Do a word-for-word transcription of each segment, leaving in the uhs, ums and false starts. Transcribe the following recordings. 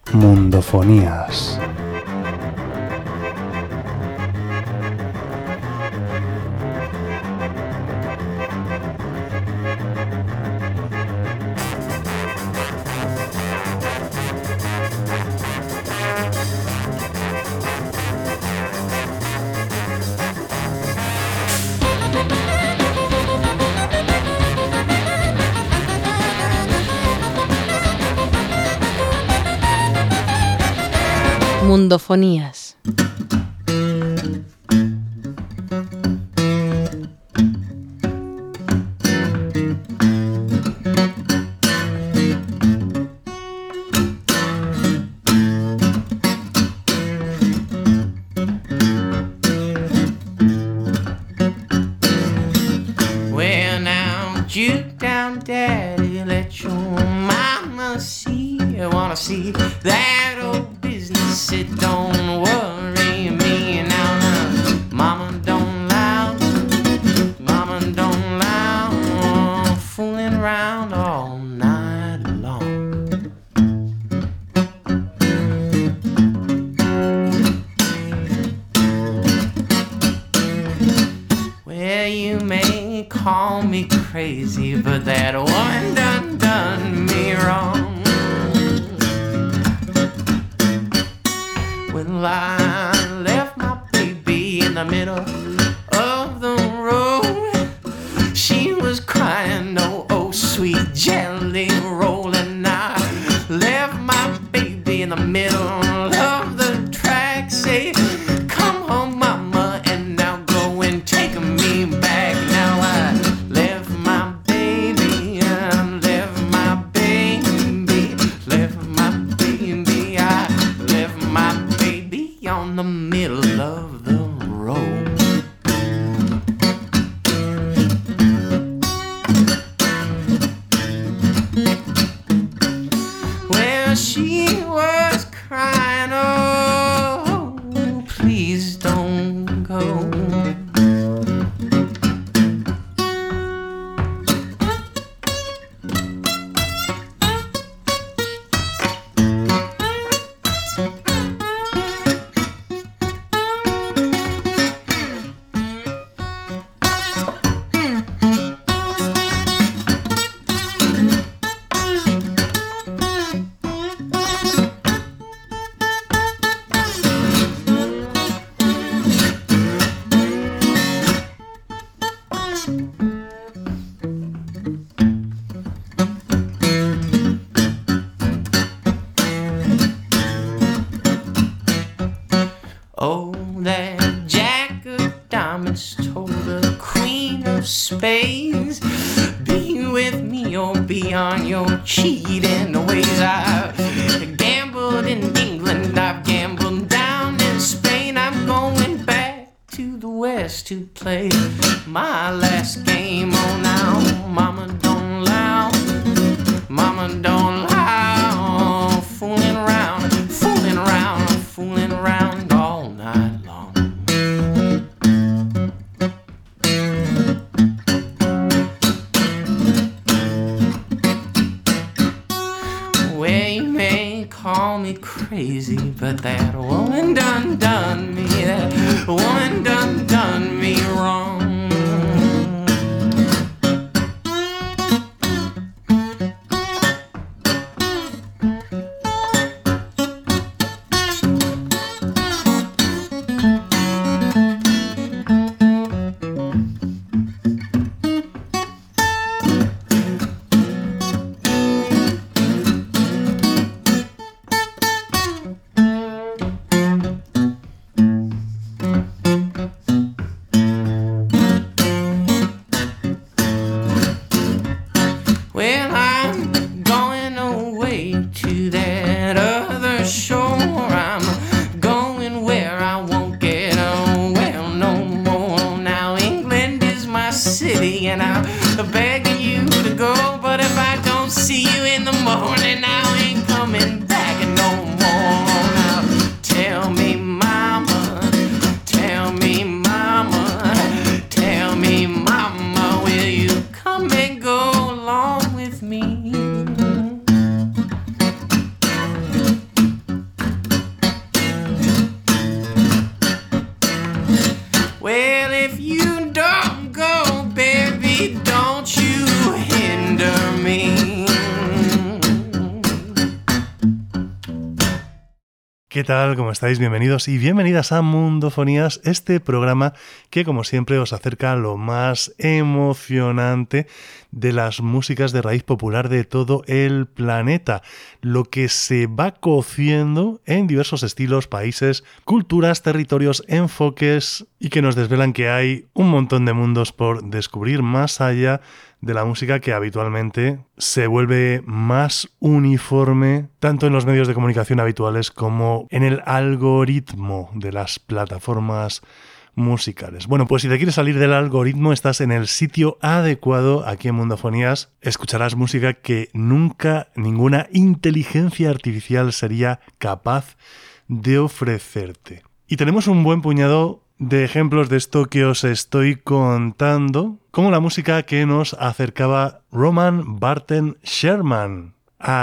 Mundofonías. Mundofonías. Well, now, juke down, daddy, let your mama see. I wanna see that old business, it don't worry me now. Now, mama don't allow, mama don't allow fooling around all night long. Well, you may call me crazy, but that woman done done me wrong. Well, I left my baby in the middle of the road. She was crying, oh, oh, sweet jelly roll. And I left my baby in the middle of the track. Say, come home, mama, and now go and take me back. Now I left my baby, I left my baby, left my baby, I left my baby on the middle of the road. Well, she was crying, oh, please don't go. Oh, that Jack of Diamonds told the Queen of Spades, be with me or be on your cheating ways. I've gambled in England, I've gambled down in Spain. I'm going back to the West to play my last game. Oh, now, mama don't allow, mama don't allow fooling around, fooling around, fooling around all night long. Well, you may call me crazy, but that woman done done me, that woman done done me wrong. ¿Qué tal? ¿Cómo estáis? Bienvenidos y bienvenidas a Mundofonías, este programa que como siempre os acerca a lo más emocionante de las músicas de raíz popular de todo el planeta, lo que se va cociendo en diversos estilos, países, culturas, territorios, enfoques y que nos desvelan que hay un montón de mundos por descubrir más allá de la música que habitualmente se vuelve más uniforme tanto en los medios de comunicación habituales como en el algoritmo de las plataformas musicales. Bueno, pues si te quieres salir del algoritmo, estás en el sitio adecuado. Aquí en Mundofonías escucharás música que nunca ninguna inteligencia artificial sería capaz de ofrecerte. Y tenemos un buen puñado de ejemplos de esto que os estoy contando, como la música que nos acercaba Roman Barton Sherman,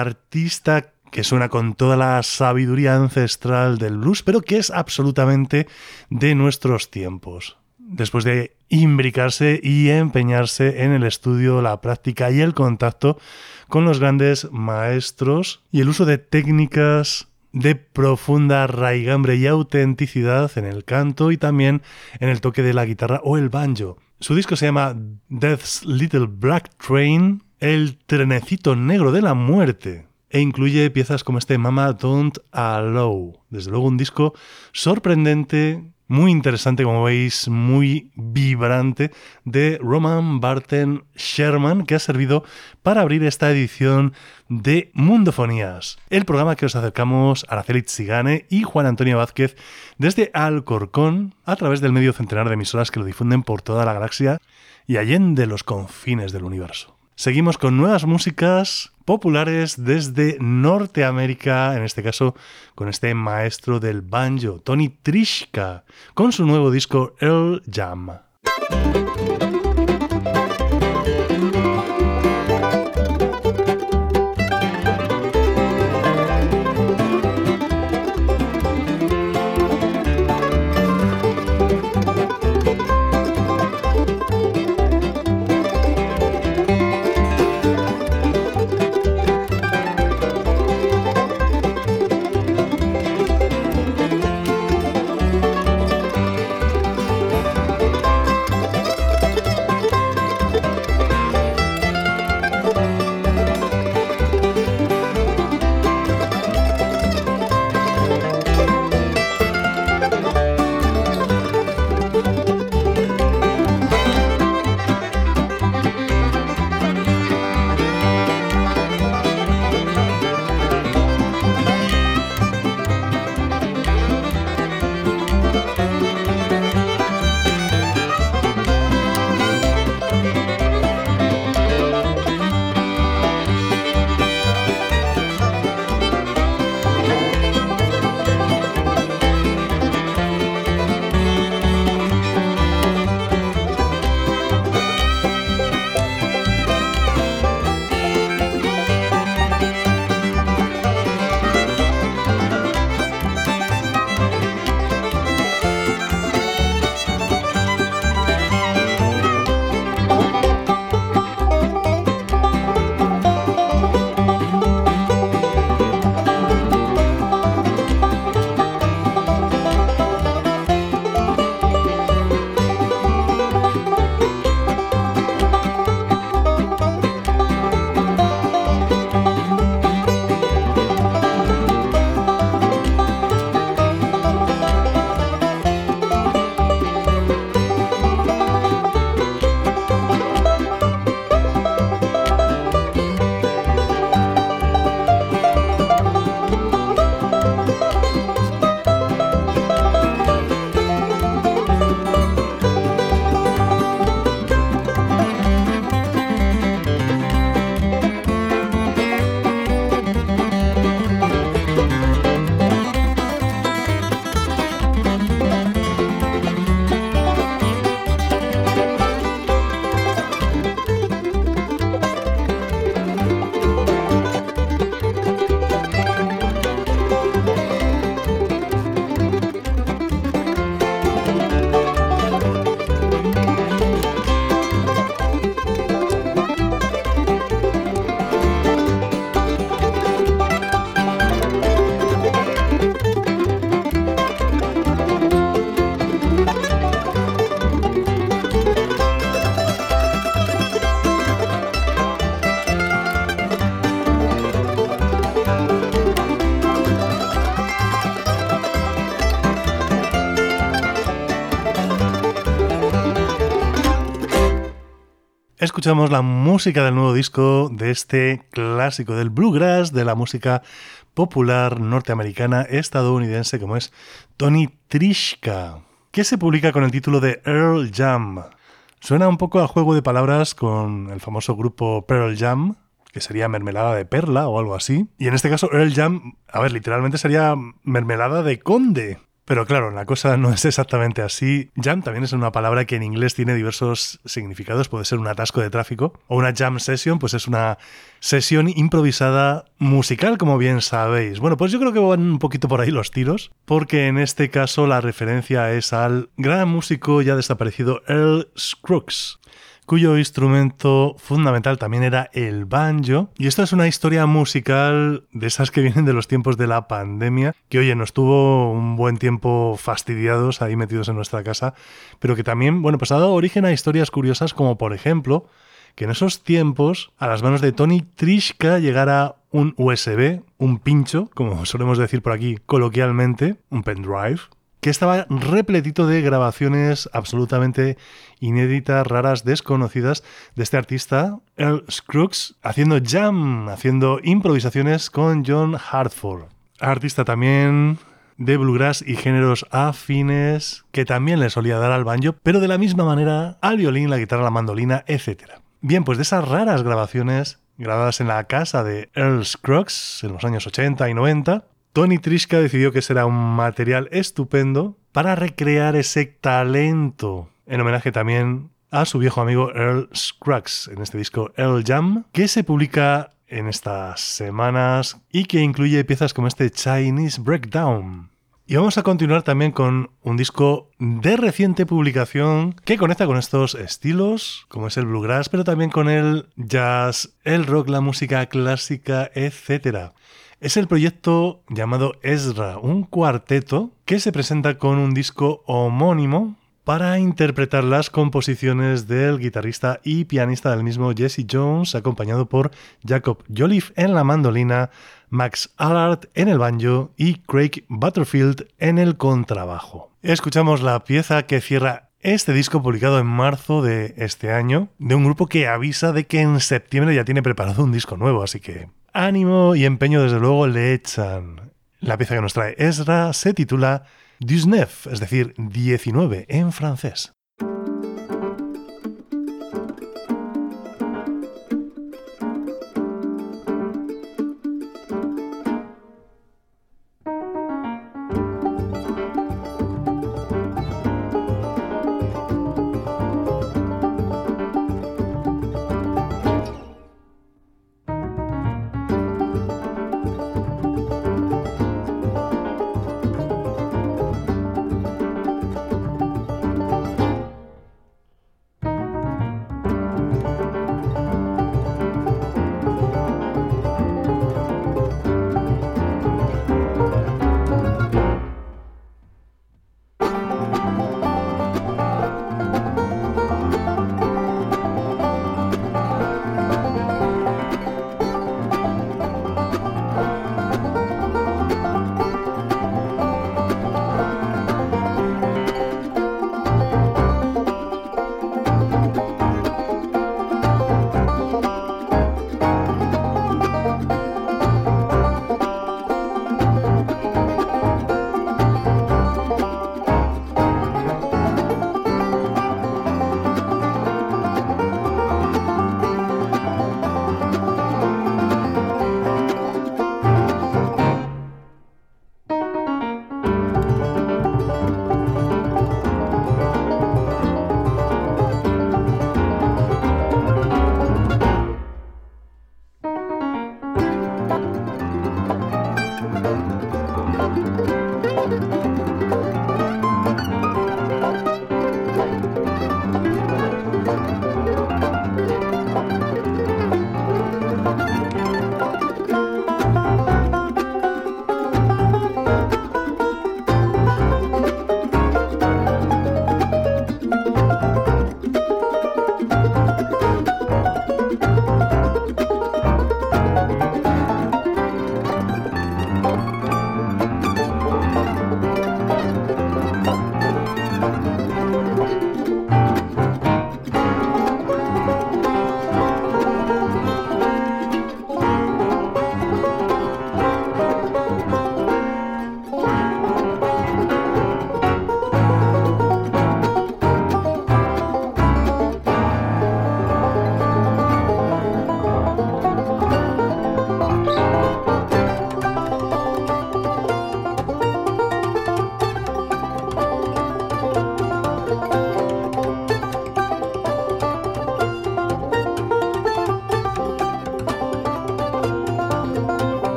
artista que suena con toda la sabiduría ancestral del blues, pero que es absolutamente de nuestros tiempos. Después de imbricarse y empeñarse en el estudio, la práctica y el contacto con los grandes maestros y el uso de técnicas de profunda raigambre y autenticidad en el canto y también en el toque de la guitarra o el banjo. Su disco se llama Death's Little Black Train, el trenecito negro de la muerte, e incluye piezas como este Mama Don't Allow. Desde luego un disco sorprendente, muy interesante, como veis, muy vibrante, de Roman Barton Sherman, que ha servido para abrir esta edición de Mundofonías, el programa que os acercamos a Araceli Tsigane y Juan Antonio Vázquez desde Alcorcón, a través del medio centenar de emisoras que lo difunden por toda la galaxia y allende los confines del universo. Seguimos con nuevas músicas populares desde Norteamérica, en este caso con este maestro del banjo, Tony Trischka, con su nuevo disco Earl Jam. Escuchamos la música del nuevo disco de este clásico del bluegrass, de la música popular norteamericana estadounidense como es Tony Trischka, que se publica con el título de Earl Jam. Suena un poco a juego de palabras con el famoso grupo Pearl Jam, que sería mermelada de perla o algo así. Y en este caso Earl Jam, a ver, literalmente sería mermelada de conde. Pero claro, la cosa no es exactamente así. Jam también es una palabra que en inglés tiene diversos significados. Puede ser un atasco de tráfico. O una jam session, pues es una sesión improvisada musical, como bien sabéis. Bueno, pues yo creo que van un poquito por ahí los tiros, porque en este caso la referencia es al gran músico ya desaparecido Earl Scruggs, cuyo instrumento fundamental también era el banjo. Y esto es una historia musical de esas que vienen de los tiempos de la pandemia, que oye, nos tuvo un buen tiempo fastidiados ahí metidos en nuestra casa, pero que también, bueno, pues ha dado origen a historias curiosas, como por ejemplo, que en esos tiempos a las manos de Tony Trischka llegara un U S B, un pincho, como solemos decir por aquí coloquialmente, un pendrive, que estaba repletito de grabaciones absolutamente inéditas, raras, desconocidas de este artista, Earl Scruggs, haciendo jam, haciendo improvisaciones con John Hartford. Artista también de bluegrass y géneros afines, que también le solía dar al banjo, pero de la misma manera al violín, la guitarra, la mandolina, etcétera. Bien, pues de esas raras grabaciones, grabadas en la casa de Earl Scruggs en los años ochenta y noventa, Tony Trischka decidió que será un material estupendo para recrear ese talento, en homenaje también a su viejo amigo Earl Scruggs, en este disco Earl Jam, que se publica en estas semanas y que incluye piezas como este Chinese Breakdown. Y vamos a continuar también con un disco de reciente publicación que conecta con estos estilos, como es el bluegrass, pero también con el jazz, el rock, la música clásica, etcétera. Es el proyecto llamado Ezra, un cuarteto que se presenta con un disco homónimo para interpretar las composiciones del guitarrista y pianista del mismo Jesse Jones, acompañado por Jacob Jolliffe en la mandolina, Max Allard en el banjo y Craig Butterfield en el contrabajo. Escuchamos la pieza que cierra este disco publicado en marzo de este año, de un grupo que avisa de que en septiembre ya tiene preparado un disco nuevo, así que ánimo y empeño desde luego le echan. La pieza que nos trae Ezra se titula dix-neuf, es decir, diecinueve en francés.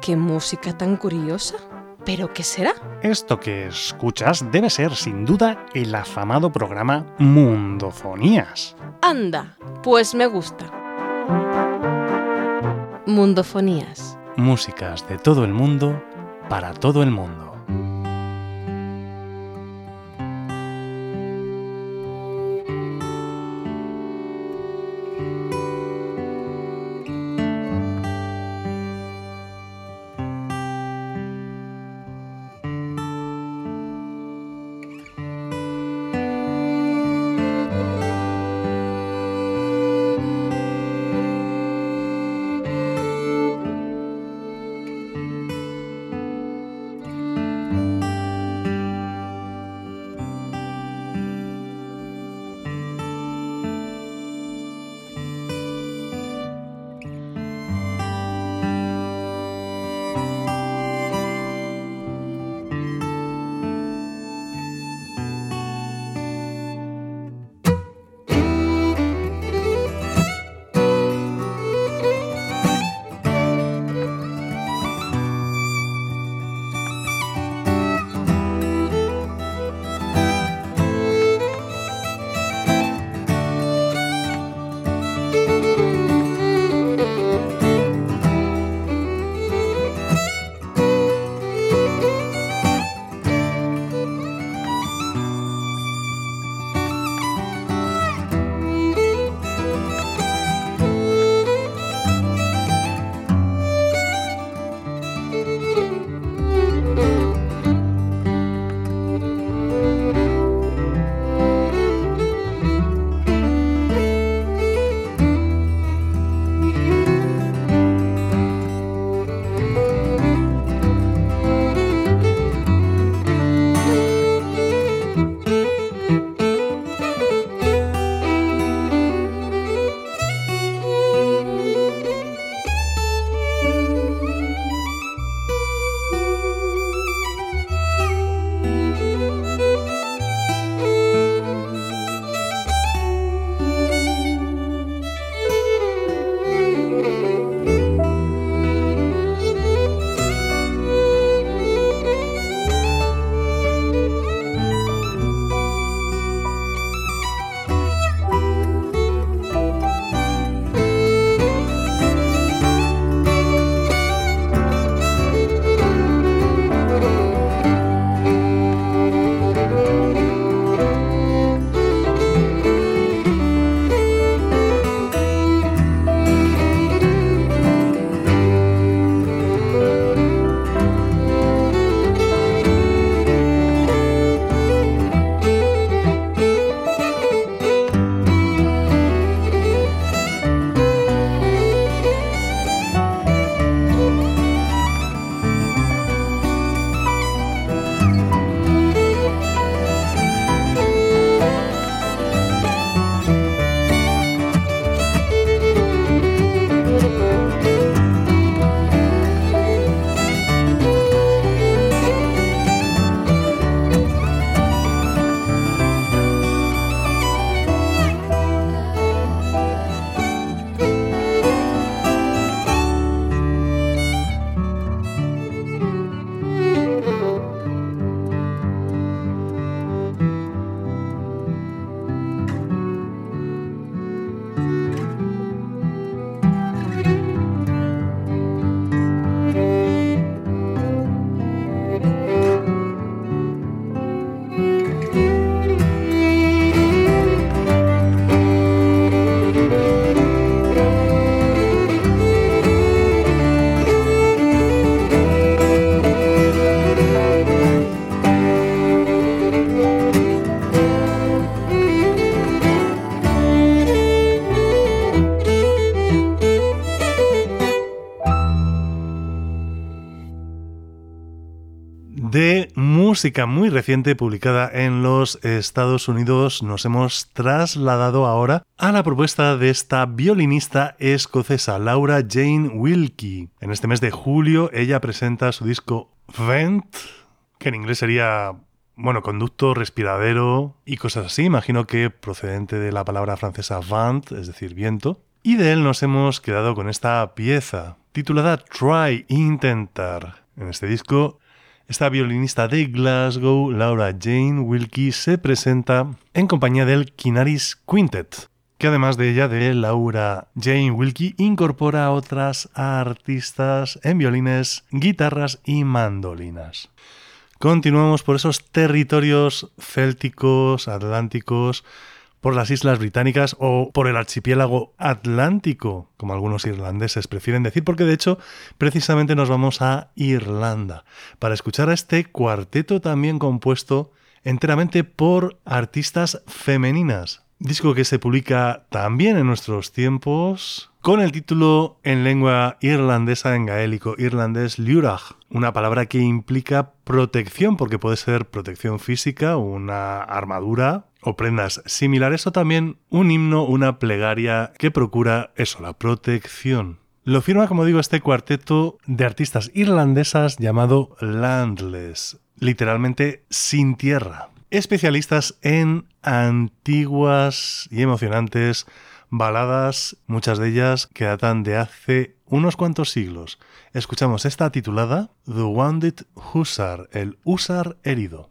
¡Qué música tan curiosa! ¿Pero qué será? Esto que escuchas debe ser, sin duda, el afamado programa Mundofonías. Anda, pues me gusta. Mundofonías. Músicas de todo el mundo, para todo el mundo. De música muy reciente publicada en los Estados Unidos, nos hemos trasladado ahora a la propuesta de esta violinista escocesa, Laura Jane Wilkie. En este mes de julio ella presenta su disco Vent, que en inglés sería, bueno, conducto, respiradero y cosas así, imagino que procedente de la palabra francesa vent, es decir, viento. Y de él nos hemos quedado con esta pieza, titulada Try, Intentar. En este disco, esta violinista de Glasgow, Laura Jane Wilkie, se presenta en compañía del Kinaris Quintet, que además de ella, de Laura Jane Wilkie, incorpora a otras artistas en violines, guitarras y mandolinas. Continuamos por esos territorios célticos, atlánticos, por las Islas Británicas o por el archipiélago atlántico, como algunos irlandeses prefieren decir, porque de hecho precisamente nos vamos a Irlanda para escuchar a este cuarteto también compuesto enteramente por artistas femeninas. Disco que se publica también en nuestros tiempos con el título en lengua irlandesa, en gaélico irlandés, Liúrach, una palabra que implica protección, porque puede ser protección física, una armadura o prendas similares, o también un himno, una plegaria que procura eso, la protección. Lo firma, como digo, este cuarteto de artistas irlandesas llamado Landless, literalmente sin tierra. Especialistas en antiguas y emocionantes baladas, muchas de ellas que datan de hace unos cuantos siglos. Escuchamos esta titulada The Wounded Hussar, el húsar herido.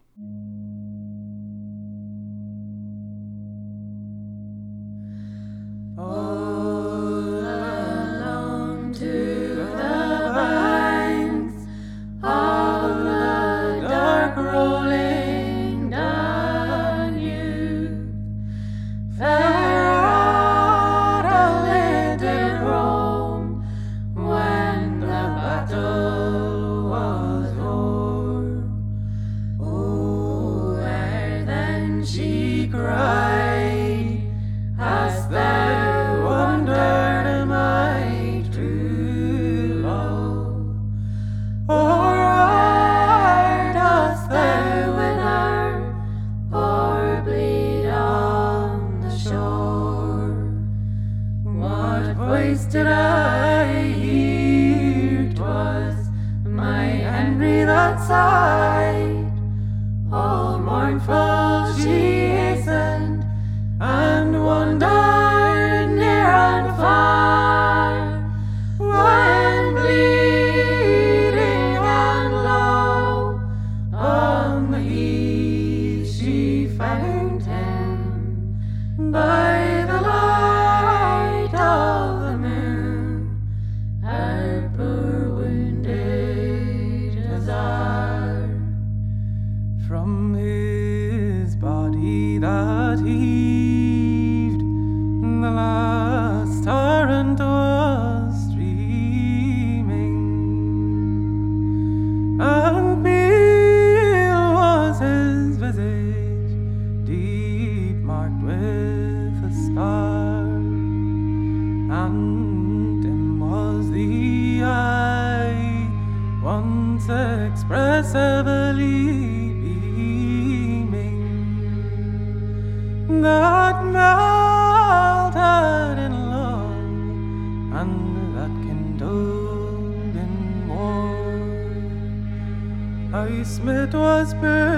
Smith was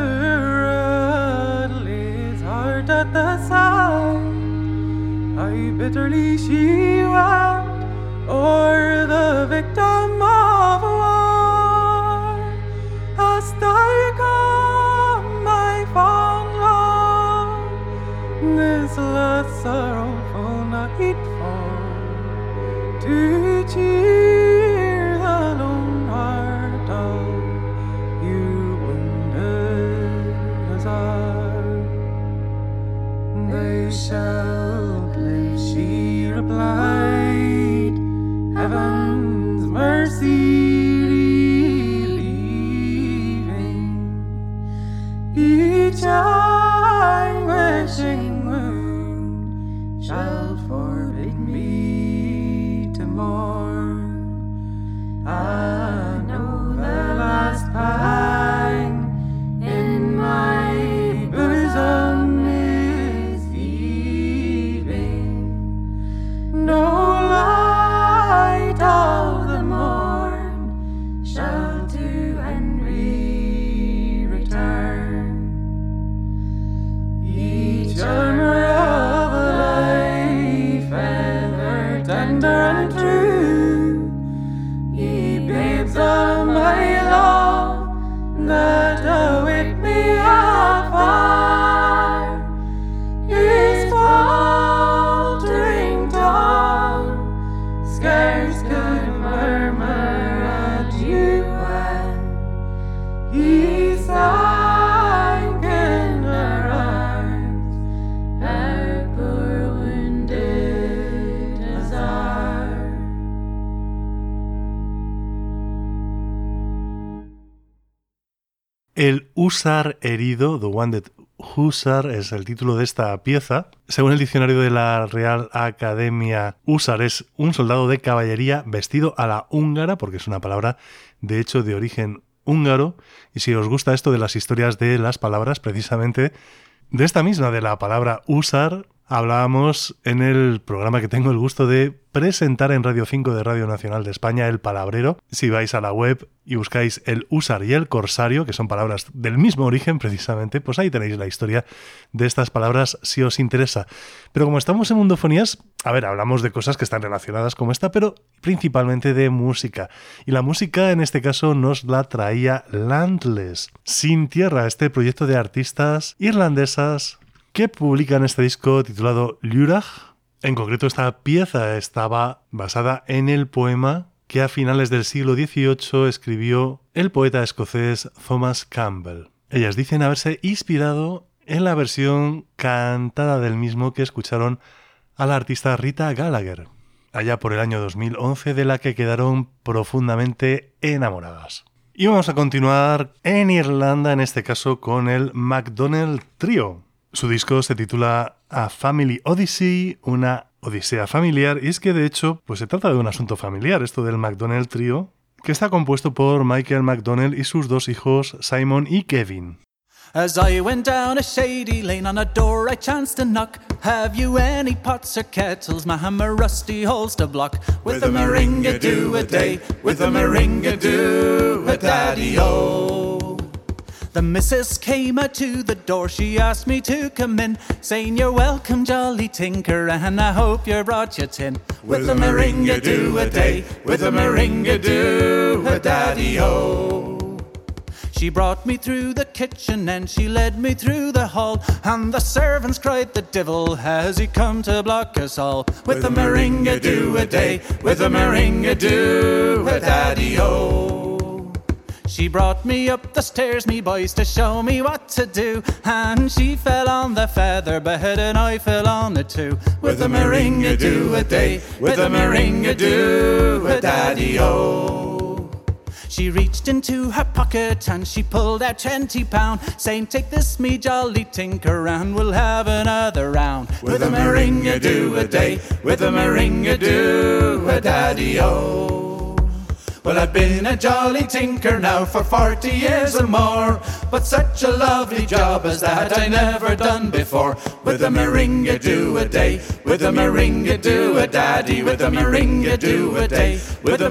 buried, his heart at the side. I bitterly she wept o'er the victim of war. Hast thou come, my fond love, this last sorrowful nightfall, to cheer the lone heart of They shall live, she replied, heaven's mercy relieving. Each anguishing wound shall forbid me to mourn. I know the last pang in my bosom no light of the morn shall to Henry return. Each armor of life, ever tender and true, El húsar herido, The Wounded Hussar, es el título de esta pieza. Según el diccionario de la Real Academia, húsar es un soldado de caballería vestido a la húngara, porque es una palabra de hecho de origen húngaro. Y si os gusta esto de las historias de las palabras, precisamente de esta misma, de la palabra húsar, hablábamos en el programa que tengo el gusto de presentar en Radio cinco de Radio Nacional de España, El Palabrero. Si vais a la web y buscáis el húsar y el corsario, que son palabras del mismo origen precisamente, pues ahí tenéis la historia de estas palabras si os interesa. Pero como estamos en Mundofonías, a ver, hablamos de cosas que están relacionadas como esta, pero principalmente de música. Y la música en este caso nos la traía Landless, Sin Tierra, este proyecto de artistas irlandesas que publican este disco titulado Lurach. En concreto, esta pieza estaba basada en el poema que a finales del siglo dieciocho escribió el poeta escocés Thomas Campbell. Ellas dicen haberse inspirado en la versión cantada del mismo que escucharon a la artista Rita Gallagher, allá por el año dos mil once, de la que quedaron profundamente enamoradas. Y vamos a continuar en Irlanda, en este caso con el McDonnell Trio. Su disco se titula A Family Odyssey, una odisea familiar, y es que de hecho pues se trata de un asunto familiar, esto del McDonnell Trio, que está compuesto por Michael McDonnell y sus dos hijos Simon y Kevin. As I went down a shady lane, on a door I chanced to knock. Have you any pots or kettles, ma'am, a rusty holes to block? With a meringa-do-a-day, with a meringa-do-a-daddy-o. The missus came out to the door, she asked me to come in, saying you're welcome, jolly tinker, and I hope you brought your tin. With a meringa-do-a-day, with a meringa-do-a-daddy-o. She brought me through the kitchen and she led me through the hall, and the servants cried the devil has he come to block us all. With a meringa-do-a-day, with a meringa-do-a-daddy-o. She brought me up the stairs, me boys, to show me what to do, and she fell on the feather bed and I fell on it too. With a meringa-do-a-day, with a meringa-do-a-daddy-o. She reached into her pocket and she pulled out twenty pound, saying take this me jolly tinker and we'll have another round. With a meringa-do-a-day, with a meringa-do-a-daddy-o. Well, I've been a jolly tinker now for forty years or more, but such a lovely job as that I never done before. With a meringa-do-a-day, with a meringa-do-a-daddy, with a meringa-do-a-day, with a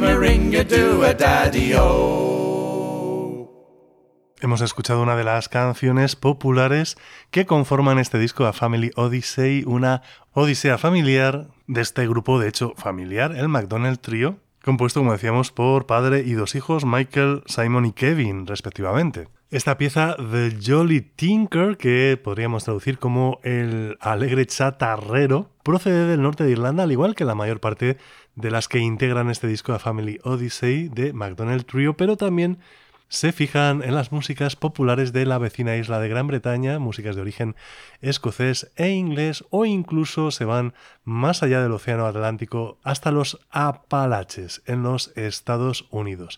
meringa-do-a-daddy-o. Hemos escuchado una de las canciones populares que conforman este disco, A Family Odyssey, una odisea familiar de este grupo, de hecho familiar, el McDonnell Trio, compuesto, como decíamos, por padre y dos hijos, Michael, Simon y Kevin, respectivamente. Esta pieza, The Jolly Tinker, que podríamos traducir como el alegre chatarrero, procede del norte de Irlanda, al igual que la mayor parte de las que integran este disco, A Family Odyssey, de McDonnell Trio, pero también se fijan en las músicas populares de la vecina isla de Gran Bretaña, músicas de origen escocés e inglés, o incluso se van más allá del Océano Atlántico hasta los Apalaches, en los Estados Unidos.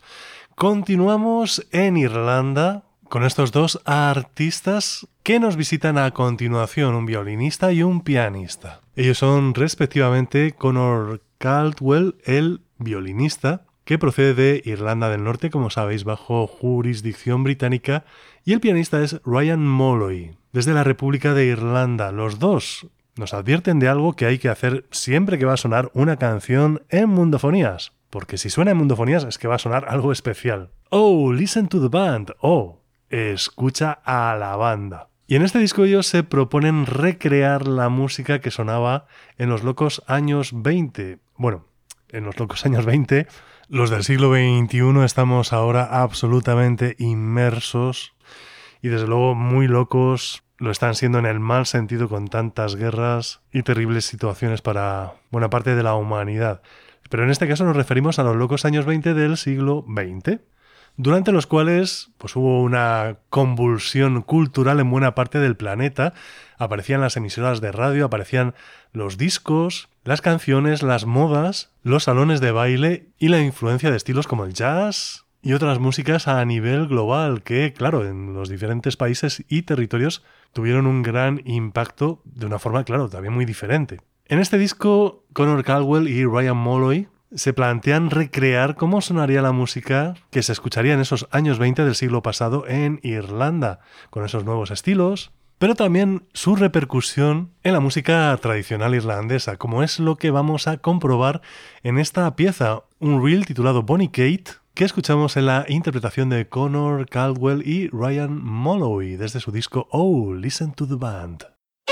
Continuamos en Irlanda con estos dos artistas que nos visitan a continuación, un violinista y un pianista. Ellos son respectivamente Conor Caldwell, el violinista, que procede de Irlanda del Norte, como sabéis, bajo jurisdicción británica, y el pianista es Ryan Molloy, desde la República de Irlanda. Los dos nos advierten de algo que hay que hacer siempre que va a sonar una canción en Mundofonías, porque si suena en Mundofonías es que va a sonar algo especial. Oh, listen to the band. Oh, escucha a la banda. Y en este disco ellos se proponen recrear la música que sonaba en los locos años veinte. Bueno, en los locos años veinte... Los del siglo veintiuno estamos ahora absolutamente inmersos y desde luego muy locos lo están siendo en el mal sentido, con tantas guerras y terribles situaciones para buena parte de la humanidad. Pero en este caso nos referimos a los locos años veinte del siglo veinte, durante los cuales pues, hubo una convulsión cultural en buena parte del planeta. Aparecían las emisoras de radio, aparecían los discos, las canciones, las modas, los salones de baile y la influencia de estilos como el jazz, y otras músicas a nivel global que, claro, en los diferentes países y territorios tuvieron un gran impacto de una forma, claro, también muy diferente. En este disco, Connor Caldwell y Ryan Molloy se plantean recrear cómo sonaría la música que se escucharía en esos años veinte del siglo pasado en Irlanda, con esos nuevos estilos, pero también su repercusión en la música tradicional irlandesa, como es lo que vamos a comprobar en esta pieza, un reel titulado Bonnie Kate, que escuchamos en la interpretación de Connor Caldwell y Ryan Molloy desde su disco Oh, Listen to the Band.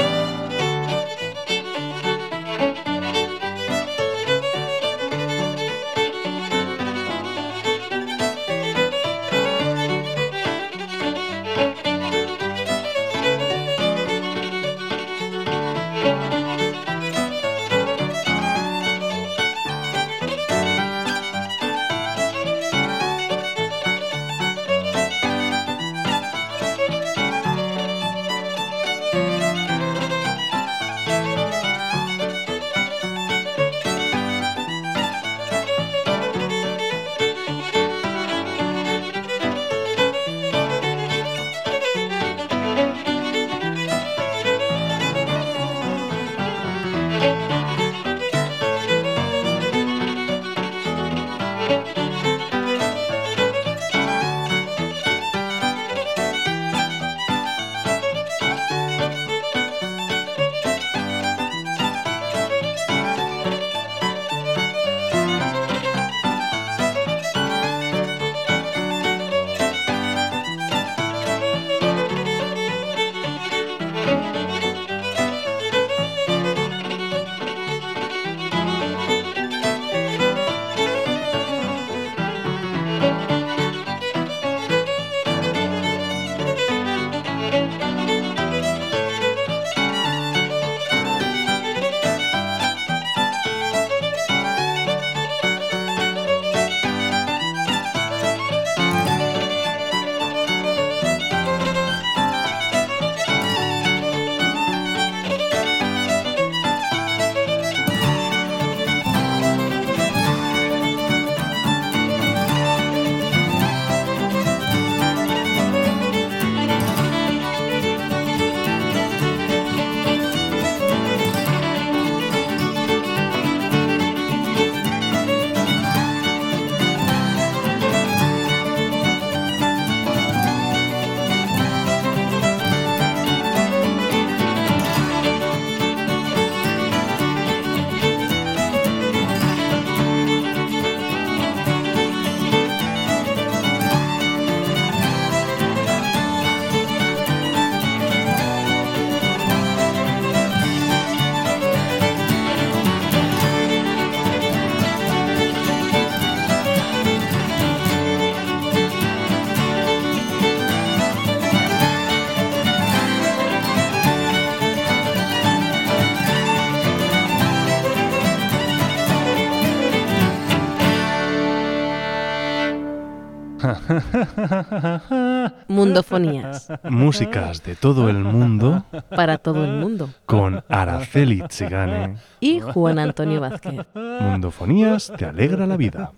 Mundofonías. Músicas de todo el mundo Para todo el mundo. con Araceli Chigane. Y Juan Antonio Vázquez. Mundofonías te alegra la vida.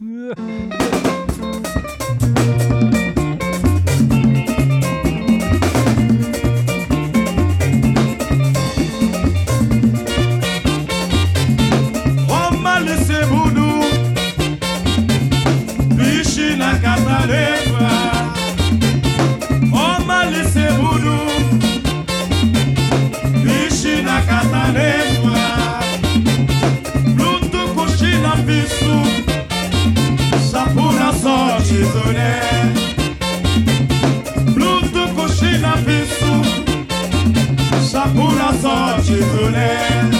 Sapura sorte do né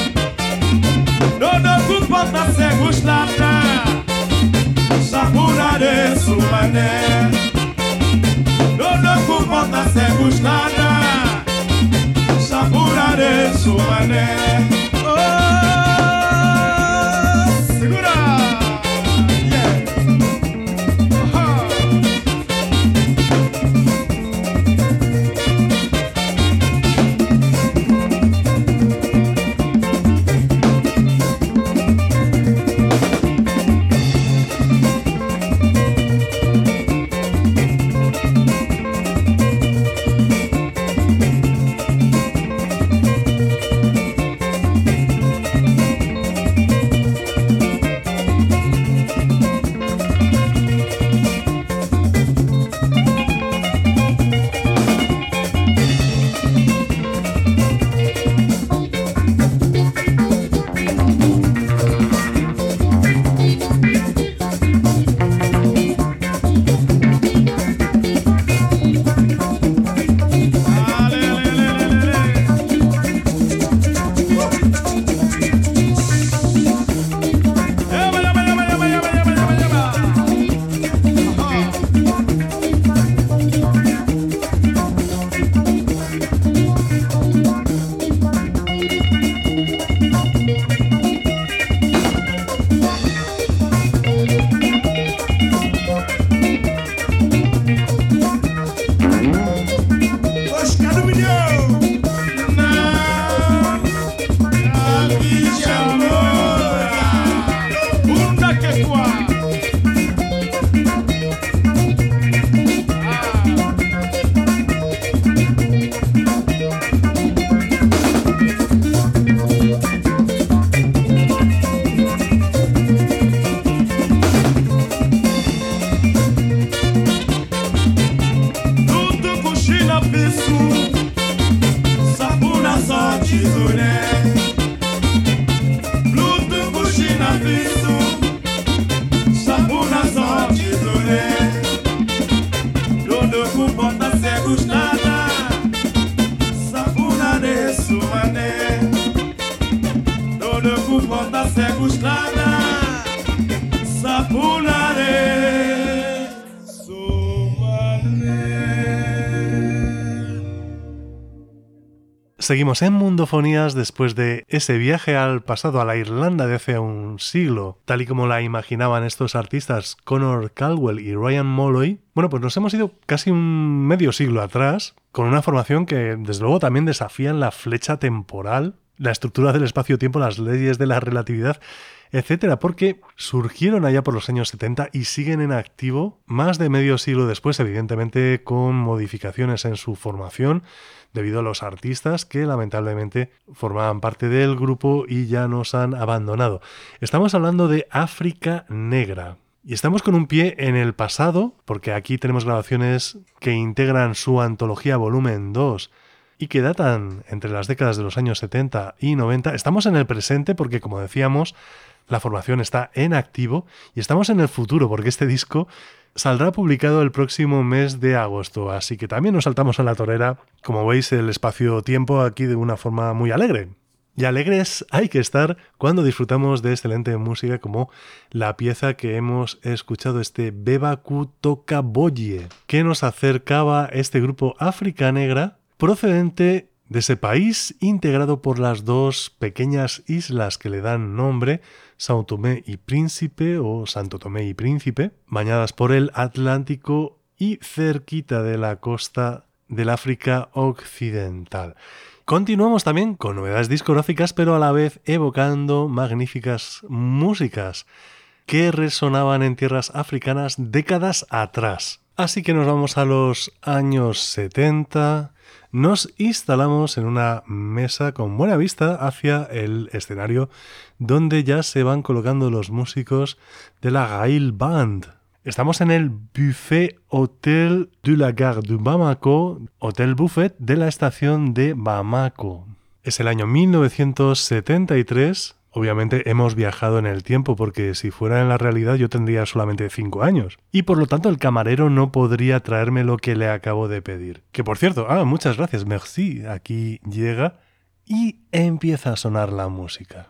Dodo kupota se gustlata Sapura de sumane Dodo kupota se gustlata Sapura de sumane Oh, segura Yeah Oh. Seguimos en Mundofonías después de ese viaje al pasado, a la Irlanda de hace un siglo, tal y como la imaginaban estos artistas Connor Caldwell y Ryan Molloy. Bueno, pues nos hemos ido casi un medio siglo atrás, con una formación que desde luego también desafían la flecha temporal, la estructura del espacio-tiempo, las leyes de la relatividad, etcétera, porque surgieron allá por los años setenta y siguen en activo más de medio siglo después, evidentemente con modificaciones en su formación, debido a los artistas que lamentablemente formaban parte del grupo y ya nos han abandonado. Estamos hablando de África Negra. Y estamos con un pie en el pasado, porque aquí tenemos grabaciones que integran su antología volumen dos y que datan entre las décadas de los años setenta y noventa. Estamos en el presente porque, como decíamos, la formación está en activo, y estamos en el futuro porque este disco saldrá publicado el próximo mes de agosto, así que también nos saltamos a la torera, como veis, el espacio-tiempo aquí de una forma muy alegre. Y alegres hay que estar cuando disfrutamos de excelente música como la pieza que hemos escuchado, este Beba Ku Toka Boye, que nos acercaba este grupo África Negra procedente de ese país integrado por las dos pequeñas islas que le dan nombre, São Tomé y Príncipe o Santo Tomé y Príncipe, bañadas por el Atlántico y cerquita de la costa del África Occidental. Continuamos también con novedades discográficas, pero a la vez evocando magníficas músicas que resonaban en tierras africanas décadas atrás. Así que nos vamos a los años setenta, nos instalamos en una mesa con buena vista hacia el escenario donde ya se van colocando los músicos de la Gaïl Band. Estamos en el Buffet Hotel de la Gare de Bamako, Hotel Buffet de la estación de Bamako. Es el año mil novecientos setenta y tres. Obviamente hemos viajado en el tiempo porque si fuera en la realidad yo tendría solamente cinco años. Y por lo tanto el camarero no podría traerme lo que le acabo de pedir. Que por cierto, ah, muchas gracias, merci. Aquí llega y empieza a sonar la música.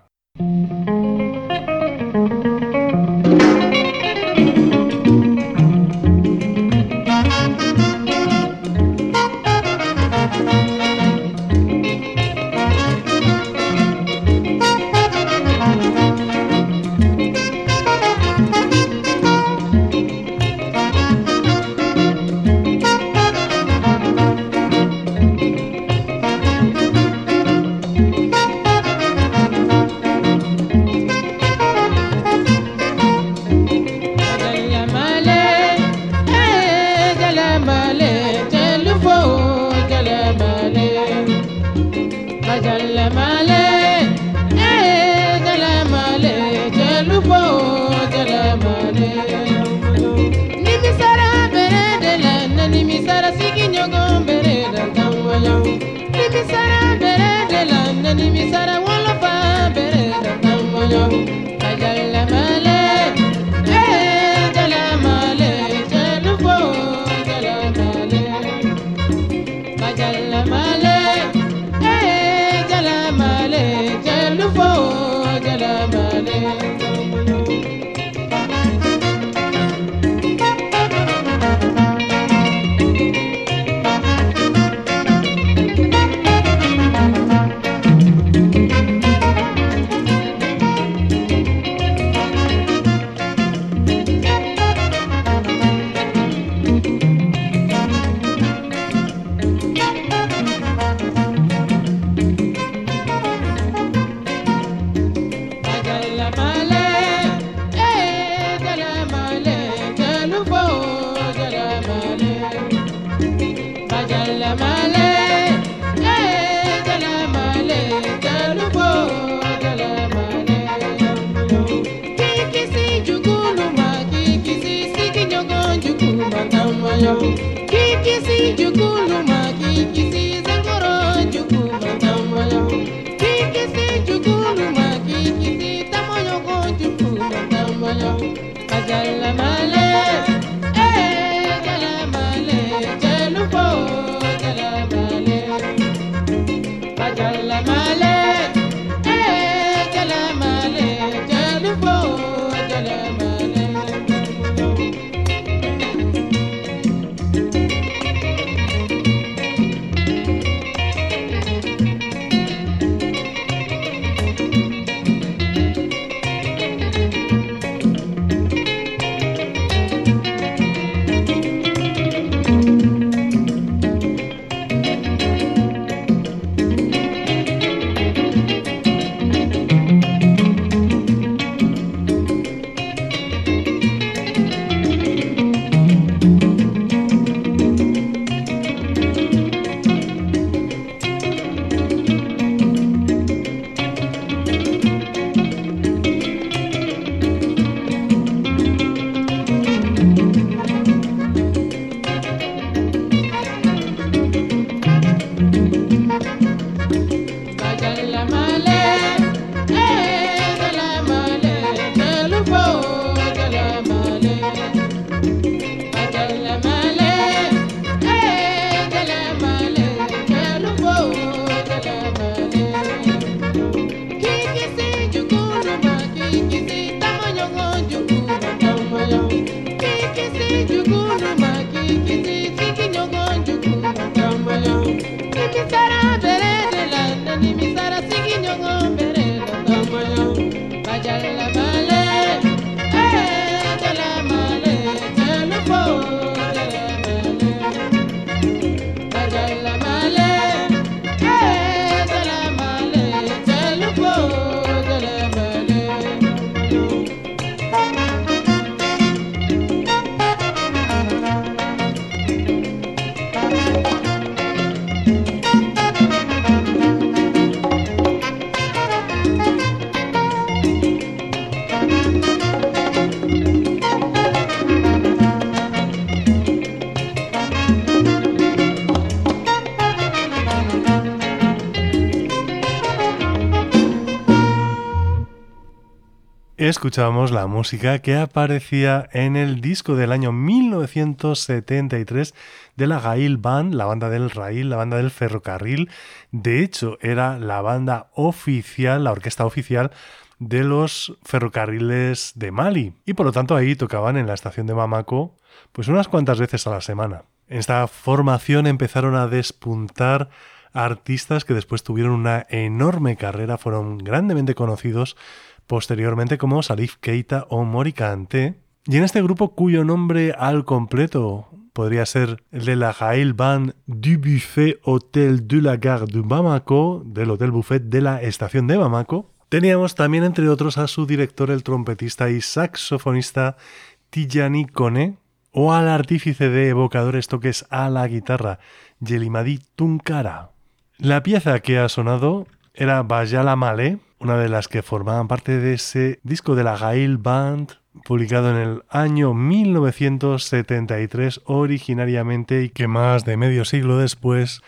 escuchábamos la música que aparecía en el disco del año mil novecientos setenta y tres de la Gail Band, la banda del rail, la banda del ferrocarril. De hecho, era la banda oficial, la orquesta oficial de los ferrocarriles de Mali. Y por lo tanto ahí tocaban en la estación de Bamako pues unas cuantas veces a la semana. En esta formación empezaron a despuntar artistas que después tuvieron una enorme carrera, fueron grandemente conocidos posteriormente como Salif Keita o Mori Kanté. Y en este grupo, cuyo nombre al completo podría ser el de la Gail Band du Buffet Hotel de la Gare de Bamako, del Hotel Buffet de la estación de Bamako, teníamos también entre otros a su director, el trompetista y saxofonista Tijani Kone, o al artífice de evocadores toques a la guitarra, Yelimadi Tunkara. La pieza que ha sonado era Bajala Malé, una de las que formaban parte de ese disco de la Gail Band, publicado en el año mil novecientos setenta y tres originariamente y que más de medio siglo después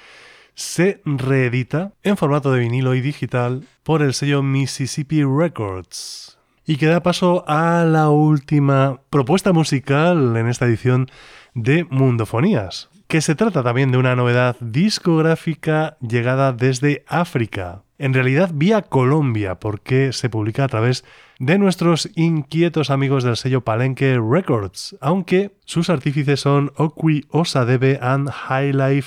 se reedita en formato de vinilo y digital por el sello Mississippi Records. Y que da paso a la última propuesta musical en esta edición de Mundofonías, que se trata también de una novedad discográfica llegada desde África. En realidad vía Colombia, porque se publica a través de nuestros inquietos amigos del sello Palenque Records, aunque sus artífices son Okwi Osadebe and High Life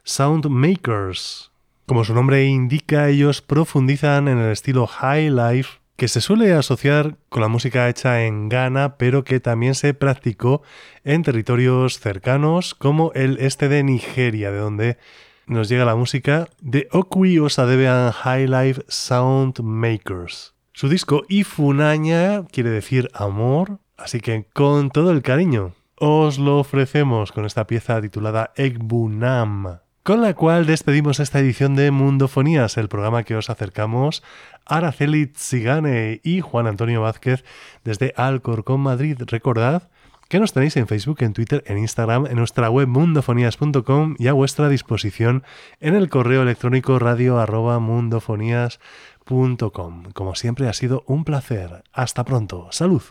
Soundmakers. Como su nombre indica, ellos profundizan en el estilo High Life, que se suele asociar con la música hecha en Ghana, pero que también se practicó en territorios cercanos como el este de Nigeria, de donde nos llega la música de Okwi Osadebe and High Life Soundmakers. Su disco Ifunanya quiere decir amor, así que con todo el cariño os lo ofrecemos con esta pieza titulada Egbunam, con la cual despedimos esta edición de Mundofonías, el programa que os acercamos Araceli Tsigane y Juan Antonio Vázquez desde Alcorcón, Madrid. Recordad que nos tenéis en Facebook, en Twitter, en Instagram, en nuestra web mundofonías punto com y a vuestra disposición en el correo electrónico radio arroba mundofonías punto com. Como siempre, ha sido un placer. Hasta pronto. ¡Salud!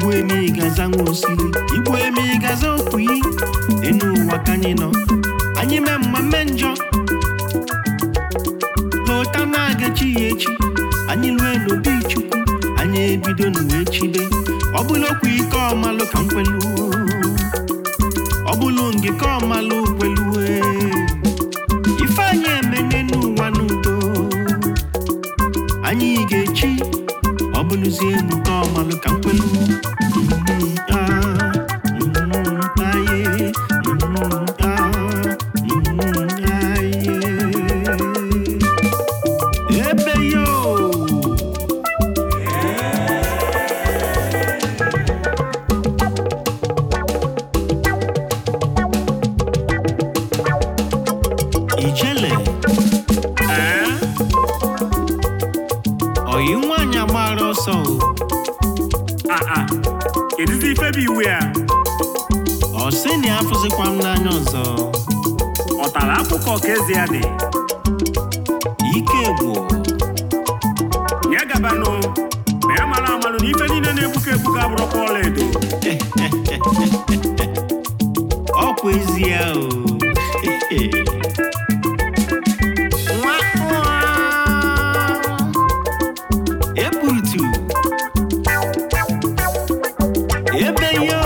Igbo emi gaza nwosili Igbo emi gaza okwi enu ụwa ka anyị nọ anyị mee mma mee njọ lọta na-agachi ya echi anyị lue n'obi Chukwu anyị ebido n'uwe chibe ọ bụla okwu ike ọmalụ ka nkwelu ọ bụla nge ka ọmalụ kwelue ife anyị emene n'ụwa n'udo anyị ga-echi ọ bụlụzie enu ka ọmalụ ka nkwelu afụzikwa m n'anya ọzọ ọ tara akụkọ ka ezi ya dị ike bụ ya gabanụ ma ya mara amalụ na ife niile na-egbuka egbuka abụrụkwa ọla edo ọkwa ezi ya o epurutu ebe yo